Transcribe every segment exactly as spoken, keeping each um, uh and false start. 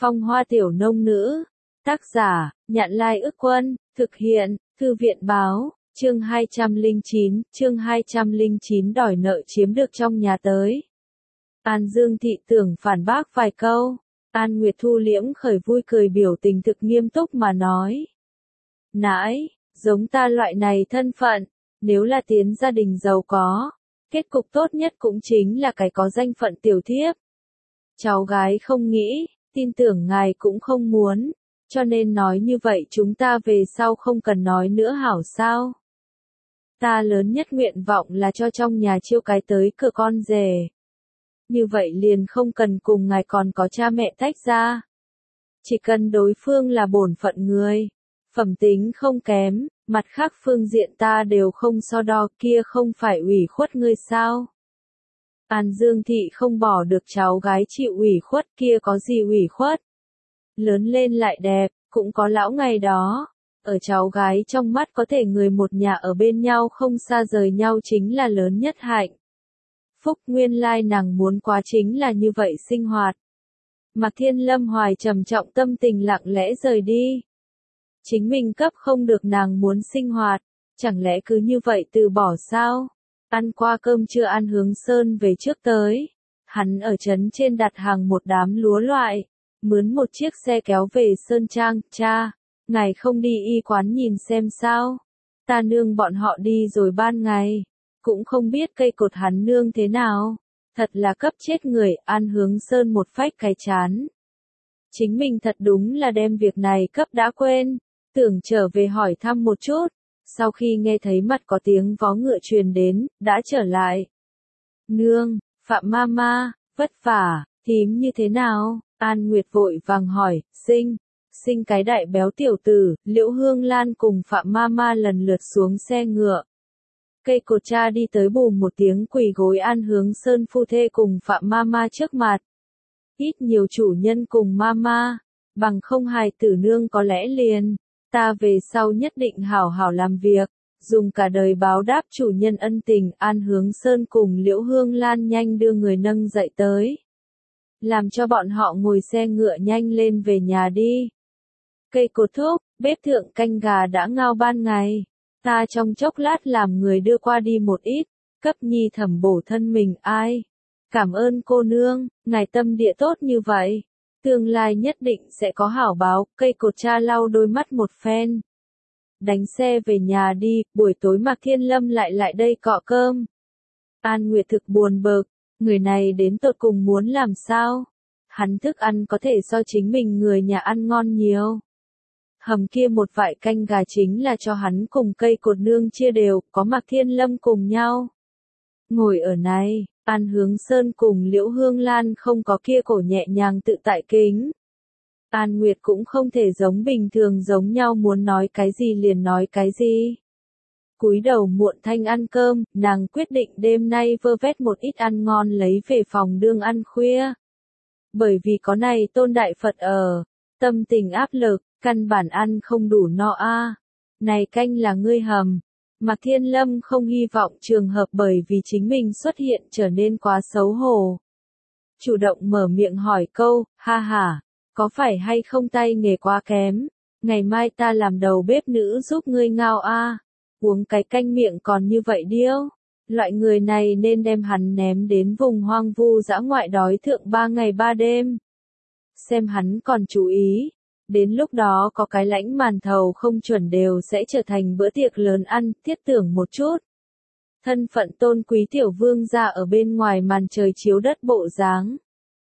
Phong hoa tiểu nông nữ. Tác giả, Nhạn Lai Ức Quân, thực hiện, Thư viện báo, chương hai trăm lẻ chín, chương hai trăm lẻ chín đòi nợ chiếm được trong nhà tới. An Dương Thị tưởng phản bác vài câu, An Nguyệt thu liễm khởi vui cười biểu tình thực nghiêm túc mà nói. Nãi, giống ta loại này thân phận, nếu là tiến gia đình giàu có, kết cục tốt nhất cũng chính là cái có danh phận tiểu thiếp. Cháu gái không nghĩ, tin tưởng ngài cũng không muốn, cho nên nói như vậy chúng ta về sau không cần nói nữa hảo sao. Ta lớn nhất nguyện vọng là cho trong nhà chiêu cái tới cửa con rể. Như vậy liền không cần cùng ngài còn có cha mẹ tách ra. Chỉ cần đối phương là bổn phận người, phẩm tính không kém, mặt khác phương diện ta đều không so đo, kia không phải ủy khuất ngươi sao. An Dương Thị không bỏ được cháu gái chịu ủy khuất, kia có gì ủy khuất. Lớn lên lại đẹp, cũng có lão ngày đó. Ở cháu gái trong mắt có thể người một nhà ở bên nhau không xa rời nhau chính là lớn nhất hạnh. Phúc nguyên lai nàng muốn quá chính là như vậy sinh hoạt. Mạc Thiên Lâm hoài trầm trọng tâm tình lặng lẽ rời đi. Chính mình cấp không được nàng muốn sinh hoạt, chẳng lẽ cứ như vậy từ bỏ sao? Ăn qua cơm trưa An Hướng Sơn về trước tới. Hắn ở trấn trên đặt hàng một đám lúa loại, mướn một chiếc xe kéo về Sơn Trang. Cha, ngài không đi y quán nhìn xem sao? Ta nương bọn họ đi rồi ban ngày, cũng không biết cây cột hắn nương thế nào. Thật là cấp chết người. An Hướng Sơn một phách cái chán. Chính mình thật đúng là đem việc này cấp đã quên, tưởng trở về hỏi thăm một chút. Sau khi nghe thấy mặt có tiếng vó ngựa truyền đến, đã trở lại. Nương, Phạm Mama, vất vả, thím như thế nào? An Nguyệt vội vàng hỏi. Sinh, sinh cái đại béo tiểu tử. Liễu Hương Lan cùng Phạm Mama lần lượt xuống xe ngựa. Cây cột cha đi tới bù một tiếng quỳ gối An Hướng Sơn phu thê cùng Phạm Mama trước mặt. Ít nhiều chủ nhân cùng Mama, bằng không hài tử nương có lẽ liền. Ta về sau nhất định hảo hảo làm việc, dùng cả đời báo đáp chủ nhân ân tình. An Hướng Sơn cùng Liễu Hương Lan nhanh đưa người nâng dậy tới. Làm cho bọn họ ngồi xe ngựa nhanh lên về nhà đi. Cây cột thúc, bếp thượng canh gà đã ngao ban ngày. Ta trong chốc lát làm người đưa qua đi một ít, cấp nhi thẩm bổ thân mình. Ai? Cảm ơn cô nương, ngài tâm địa tốt như vậy. Tương lai nhất định sẽ có hảo báo. Cây cột cha lau đôi mắt một phen. Đánh xe về nhà đi, buổi tối Mạc Thiên Lâm lại lại đây cọ cơm. An Nguyệt thực buồn bực, người này đến tột cùng muốn làm sao? Hắn thức ăn có thể so chính mình người nhà ăn ngon nhiều. Hầm kia một vại canh gà chính là cho hắn cùng cây cột nương chia đều, có Mạc Thiên Lâm cùng nhau. Ngồi ở này, An Hướng Sơn cùng Liễu Hương Lan không có kia cổ nhẹ nhàng tự tại kính. An Nguyệt cũng không thể giống bình thường giống nhau muốn nói cái gì liền nói cái gì. Cúi đầu muộn thanh ăn cơm, nàng quyết định đêm nay vơ vét một ít ăn ngon lấy về phòng đương ăn khuya. Bởi vì có này Tôn Đại Phật ở, tâm tình áp lực, căn bản ăn không đủ no a. À. Này canh là ngươi hầm. Mạc Thiên Lâm không hy vọng trường hợp bởi vì chính mình xuất hiện trở nên quá xấu hổ. Chủ động mở miệng hỏi câu, ha ha, có phải hay không tay nghề quá kém? Ngày mai ta làm đầu bếp nữ giúp ngươi ngao a. À. Uống cái canh miệng còn như vậy điêu. Loại người này nên đem hắn ném đến vùng hoang vu dã ngoại đói thượng ba ngày ba đêm. Xem hắn còn chú ý. Đến lúc đó có cái lãnh màn thầu không chuẩn đều sẽ trở thành bữa tiệc lớn ăn. Thiết tưởng một chút. Thân phận tôn quý tiểu vương gia ở bên ngoài màn trời chiếu đất bộ dáng.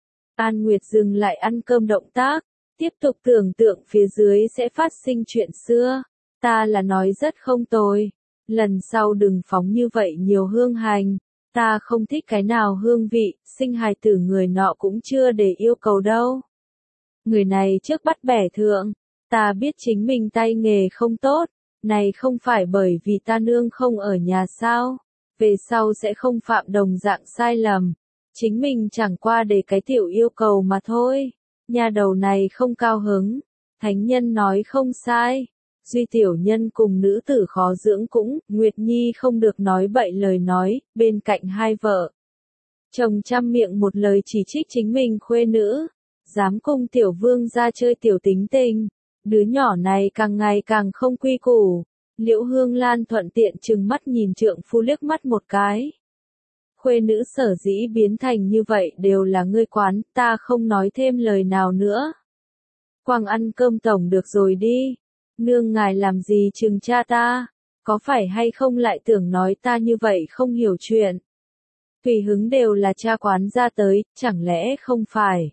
An Nguyệt dừng lại ăn cơm động tác, tiếp tục tưởng tượng phía dưới sẽ phát sinh chuyện xưa. Ta là nói rất không tồi. Lần sau đừng phóng như vậy nhiều hương hành. Ta không thích cái nào hương vị, sinh hài tử người nọ cũng chưa để yêu cầu đâu. Người này trước bắt bẻ thượng. Ta biết chính mình tay nghề không tốt. Này không phải bởi vì ta nương không ở nhà sao. Về sau sẽ không phạm đồng dạng sai lầm. Chính mình chẳng qua để cái tiểu yêu cầu mà thôi. Nhà đầu này không cao hứng. Thánh nhân nói không sai. Duy tiểu nhân cùng nữ tử khó dưỡng cũng, Nguyệt Nhi không được nói bậy lời nói, bên cạnh hai vợ. Chồng trăm miệng một lời chỉ trích chính mình khuê nữ. dám cùng tiểu vương ra chơi tiểu tính tình, đứa nhỏ này càng ngày càng không quy củ. Liễu Hương Lan thuận tiện trừng mắt nhìn trượng phu liếc mắt một cái. Khuê nữ sở dĩ biến thành như vậy đều là ngươi quán, ta không nói thêm lời nào nữa. Quang ăn cơm tổng được rồi đi. Nương ngài làm gì trừng cha ta, có phải hay không lại tưởng nói ta như vậy không hiểu chuyện. Tùy hứng đều là cha quán ra tới, chẳng lẽ không phải.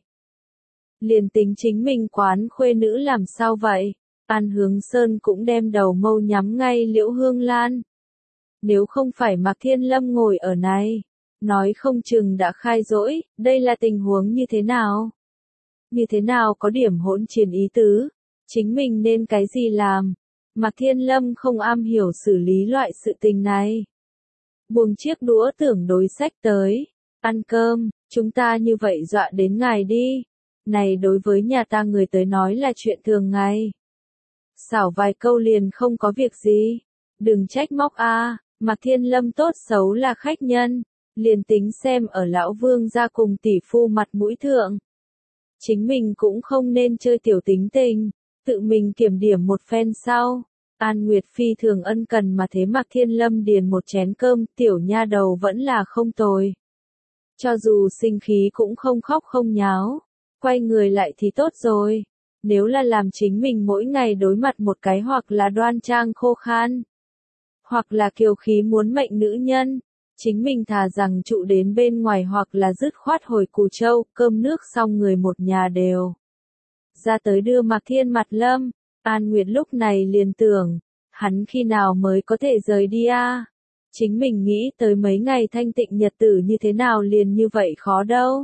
Liền tính chính mình quán khuê nữ làm sao vậy? An Hướng Sơn cũng đem đầu mâu nhắm ngay Liễu Hương Lan. Nếu không phải Mạc Thiên Lâm ngồi ở này, nói không chừng đã khai dỗi, đây là tình huống như thế nào? Như thế nào có điểm hỗn chiến ý tứ? Chính mình nên cái gì làm? Mạc Thiên Lâm không am hiểu xử lý loại sự tình này. Buông chiếc đũa tưởng đối sách tới. Ăn cơm, chúng ta như vậy dọa đến ngài đi. Này đối với nhà ta người tới nói là chuyện thường ngày. Xảo vài câu liền không có việc gì. Đừng trách móc a, Mạc Thiên Lâm tốt xấu là khách nhân. Liền tính xem ở lão vương gia cùng tỷ phu mặt mũi thượng. Chính mình cũng không nên chơi tiểu tính tình. Tự mình kiểm điểm một phen sau. An Nguyệt phi thường ân cần mà thế Mạc Thiên Lâm điền một chén cơm, tiểu nha đầu vẫn là không tồi. Cho dù sinh khí cũng không khóc không nháo. Quay người lại thì tốt rồi. Nếu là làm chính mình mỗi ngày đối mặt một cái hoặc là đoan trang khô khan, hoặc là kiều khí muốn mệnh nữ nhân, chính mình thà rằng trụ đến bên ngoài hoặc là dứt khoát hồi Cù Châu, cơm nước xong người một nhà đều. Ra tới đưa Mạc Thiên mặt Lâm, An Nguyệt lúc này liền tưởng, hắn khi nào mới có thể rời đi a? À? Chính mình nghĩ tới mấy ngày thanh tịnh nhật tử như thế nào liền như vậy khó đâu.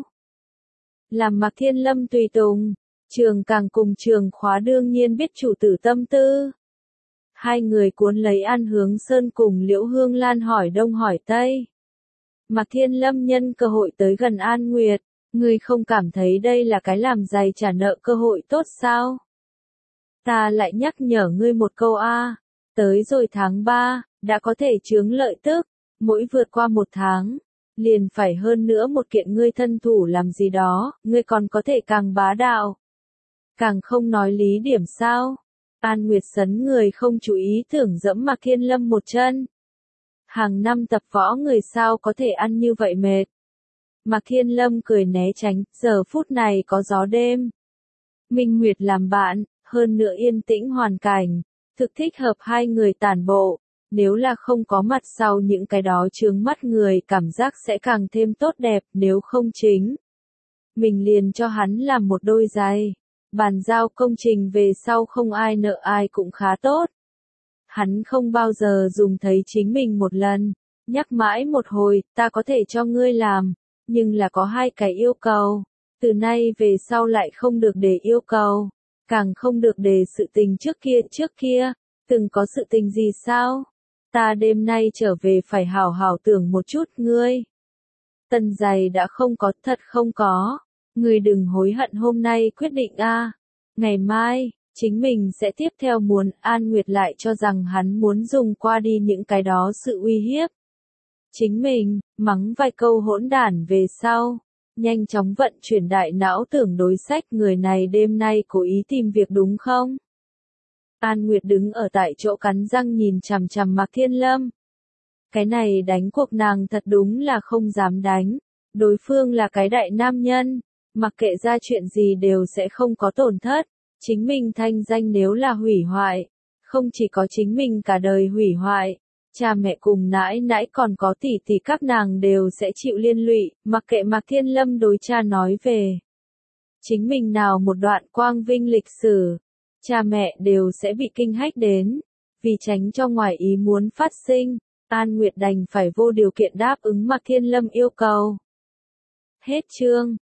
Làm Mạc Thiên Lâm tùy tùng, trường càng cùng trường khóa đương nhiên biết chủ tử tâm tư. Hai người cuốn lấy An Hướng Sơn cùng Liễu Hương Lan hỏi đông hỏi tây. Mạc Thiên Lâm nhân cơ hội tới gần An Nguyệt, ngươi không cảm thấy đây là cái làm dày trả nợ cơ hội tốt sao? Ta lại nhắc nhở ngươi một câu a, tới rồi tháng ba, đã có thể chướng lợi tức, mỗi vượt qua một tháng, liền phải hơn nữa một kiện ngươi thân thủ làm gì đó, ngươi còn có thể càng bá đạo. Càng không nói lý điểm sao? An Nguyệt sấn người không chú ý tưởng dẫm Mạc Thiên Lâm một chân. Hàng năm tập võ người sao có thể ăn như vậy mệt. Mạc Thiên Lâm cười né tránh, giờ phút này có gió đêm. Minh Nguyệt làm bạn, hơn nữa yên tĩnh hoàn cảnh, thực thích hợp hai người tản bộ. Nếu là không có mặt sau những cái đó chướng mắt người cảm giác sẽ càng thêm tốt đẹp, nếu không chính. Mình liền cho hắn làm một đôi giày. Bàn giao công trình về sau không ai nợ ai cũng khá tốt. Hắn không bao giờ dùng thấy chính mình một lần, nhắc mãi một hồi, ta có thể cho ngươi làm, nhưng là có hai cái yêu cầu. Từ nay về sau lại không được để yêu cầu, càng không được để sự tình trước kia trước kia, từng có sự tình gì sao? Ta đêm nay trở về phải hảo hảo tưởng một chút ngươi. Tân giày đã không có, thật không có. Ngươi đừng hối hận hôm nay quyết định a. À. Ngày mai, chính mình sẽ tiếp theo muốn. An Nguyệt lại cho rằng hắn muốn dùng qua đi những cái đó sự uy hiếp. Chính mình, mắng vài câu hỗn đản về sau. Nhanh chóng vận chuyển đại não tưởng đối sách người này đêm nay cố ý tìm việc đúng không? An Nguyệt đứng ở tại chỗ cắn răng nhìn chằm chằm Mạc Thiên Lâm. Cái này đánh cuộc nàng thật đúng là không dám đánh. Đối phương là cái đại nam nhân. Mặc kệ ra chuyện gì đều sẽ không có tổn thất, chính mình thanh danh nếu là hủy hoại, không chỉ có chính mình cả đời hủy hoại, cha mẹ cùng nãi nãi còn có tỷ tỷ các nàng đều sẽ chịu liên lụy, mặc kệ Mạc Thiên Lâm đối cha nói về. Chính mình nào một đoạn quang vinh lịch sử, cha mẹ đều sẽ bị kinh hách đến, vì tránh cho ngoài ý muốn phát sinh, An Nguyệt đành phải vô điều kiện đáp ứng Mạc Thiên Lâm yêu cầu. Hết chương.